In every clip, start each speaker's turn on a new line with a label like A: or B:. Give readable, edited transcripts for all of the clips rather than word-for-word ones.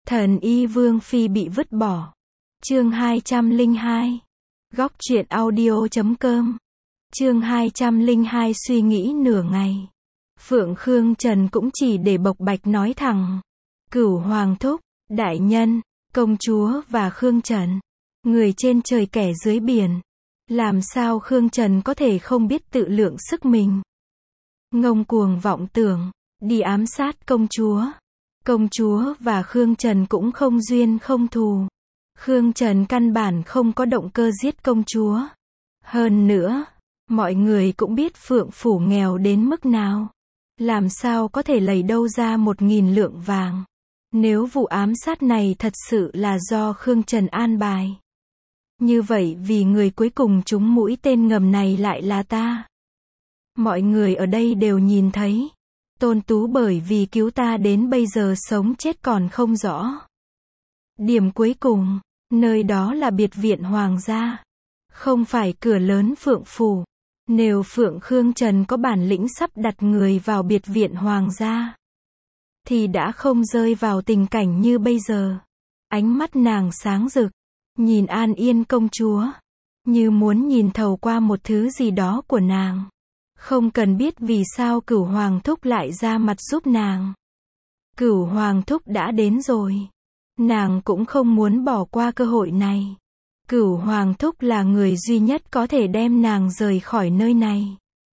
A: Thần y Vương Phi bị vứt bỏ. Chương 202. Góc truyện audio.com. Chương 202 suy nghĩ nửa ngày. Phượng Khương Trần cũng chỉ để bộc bạch nói thẳng. Cửu Hoàng Thúc, đại nhân, công chúa và Khương Trần. Người trên trời kẻ dưới biển. Làm sao Khương Trần có thể không biết tự lượng sức mình. Ngông cuồng vọng tưởng, đi ám sát công chúa. Công chúa và Khương Trần cũng không duyên không thù. Khương Trần căn bản không có động cơ giết công chúa. Hơn nữa, mọi người cũng biết Phượng Phủ nghèo đến mức nào. Làm sao có thể lấy đâu ra 1.000 lượng vàng. Nếu vụ ám sát này thật sự là do Khương Trần an bài. Như vậy vì người cuối cùng trúng mũi tên ngầm này lại là ta. Mọi người ở đây đều nhìn thấy. Tôn Tú bởi vì cứu ta đến bây giờ sống chết còn không rõ. Điểm cuối cùng, nơi đó là biệt viện hoàng gia. Không phải cửa lớn Phượng Phủ. Nếu Phượng Khương Trần có bản lĩnh sắp đặt người vào biệt viện hoàng gia, thì đã không rơi vào tình cảnh như bây giờ. Ánh mắt nàng sáng rực, nhìn An Yên công chúa, như muốn nhìn thấu qua một thứ gì đó của nàng. Không cần biết vì sao Cửu Hoàng Thúc lại ra mặt giúp nàng. Cửu Hoàng Thúc đã đến rồi. Nàng cũng không muốn bỏ qua cơ hội này. Cửu Hoàng Thúc là người duy nhất có thể đem nàng rời khỏi nơi này.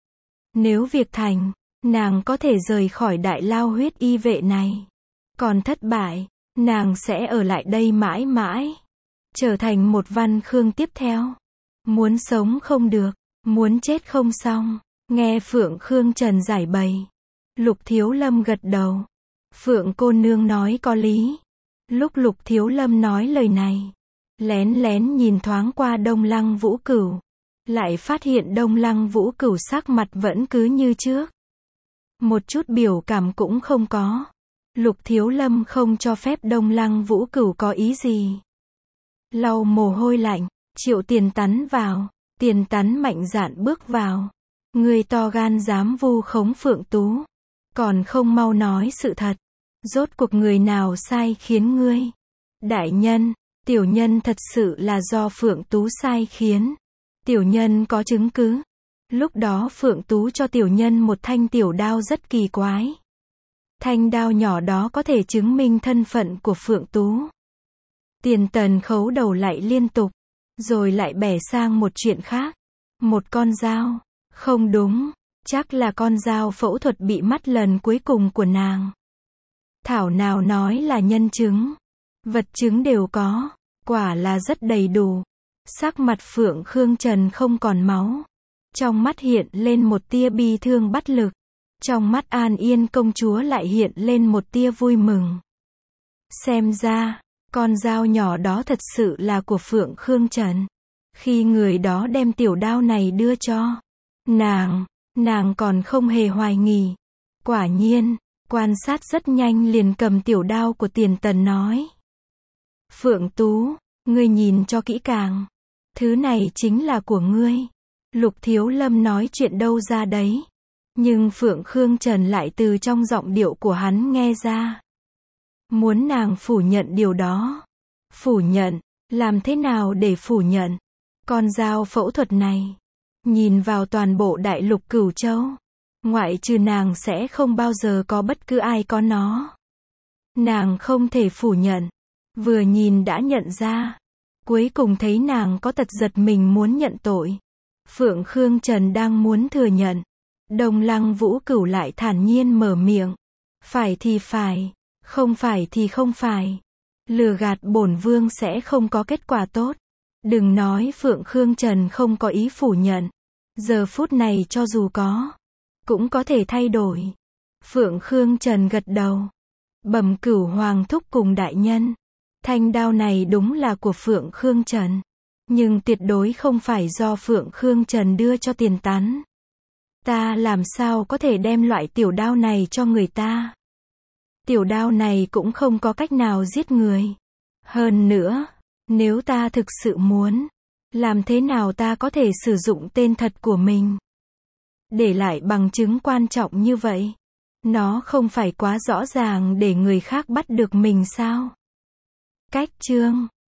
A: Nếu việc thành, nàng có thể rời khỏi Đại Lao Huyết Y Vệ này. Còn thất bại, nàng sẽ ở lại đây mãi mãi. Trở thành một Văn Khương tiếp theo. Muốn sống không được, muốn chết không xong. Nghe Phượng Khương Trần giải bày. Lục Thiếu Lâm gật đầu. Phượng cô nương nói có lý. Lúc Lục Thiếu Lâm nói lời này, lén lén nhìn thoáng qua Đông Lăng Vũ Cửu. Lại phát hiện Đông Lăng Vũ Cửu sắc mặt vẫn cứ như trước. Một chút biểu cảm cũng không có. Lục Thiếu Lâm không cho phép Đông Lăng Vũ Cửu có ý gì. Lau mồ hôi lạnh, Triệu Tiền Tắn vào. Tiền Tắn mạnh dạn bước vào. Người to gan dám vu khống Phượng Tú. Còn không mau nói sự thật. Rốt cuộc người nào sai khiến ngươi? Đại nhân, tiểu nhân thật sự là do Phượng Tú sai khiến. Tiểu nhân có chứng cứ. Lúc đó Phượng Tú cho tiểu nhân một thanh tiểu đao rất kỳ quái. Thanh đao nhỏ đó có thể chứng minh thân phận của Phượng Tú. Tiền Tần khấu đầu lại liên tục. Rồi lại bẻ sang một chuyện khác. Một con dao. Không đúng, chắc là con dao phẫu thuật bị mất lần cuối cùng của nàng. Thảo nào nói là nhân chứng. Vật chứng đều có, quả là rất đầy đủ. Sắc mặt Phượng Khương Trần không còn máu. Trong mắt hiện lên một tia bi thương bất lực. Trong mắt An Yên công chúa lại hiện lên một tia vui mừng. Xem ra, con dao nhỏ đó thật sự là của Phượng Khương Trần. Khi người đó đem tiểu đao này đưa cho nàng còn không hề hoài nghi. Quả nhiên, quan sát rất nhanh liền cầm tiểu đao của Tiền Tần nói. Phượng Tú, ngươi nhìn cho kỹ càng. Thứ này chính là của ngươi. Lục Thiếu Lâm nói chuyện đâu ra đấy. Nhưng Phượng Khương Trần lại từ trong giọng điệu của hắn nghe ra. Muốn nàng phủ nhận điều đó. Phủ nhận, làm thế nào để phủ nhận? Con dao phẫu thuật này. Nhìn vào toàn bộ đại lục Cửu Châu. Ngoại trừ nàng sẽ không bao giờ có bất cứ ai có nó. Nàng không thể phủ nhận. Vừa nhìn đã nhận ra. Cuối cùng thấy nàng có tật giật mình muốn nhận tội. Phượng Khương Trần đang muốn thừa nhận. Đông Lăng Vũ Cửu lại thản nhiên mở miệng. Phải thì phải, không phải thì không phải. Lừa gạt bổn vương sẽ không có kết quả tốt. Đừng nói Phượng Khương Trần không có ý phủ nhận. Giờ phút này cho dù có, cũng có thể thay đổi. Phượng Khương Trần gật đầu. Bẩm Cửu Hoàng Thúc cùng đại nhân. Thanh đao này đúng là của Phượng Khương Trần. Nhưng tuyệt đối không phải do Phượng Khương Trần đưa cho Tiền Tắn. Ta làm sao có thể đem loại tiểu đao này cho người ta? Tiểu đao này cũng không có cách nào giết người. Hơn nữa, nếu ta thực sự muốn, làm thế nào ta có thể sử dụng tên thật của mình? Để lại bằng chứng quan trọng như vậy. Nó không phải quá rõ ràng để người khác bắt được mình sao? Cách chương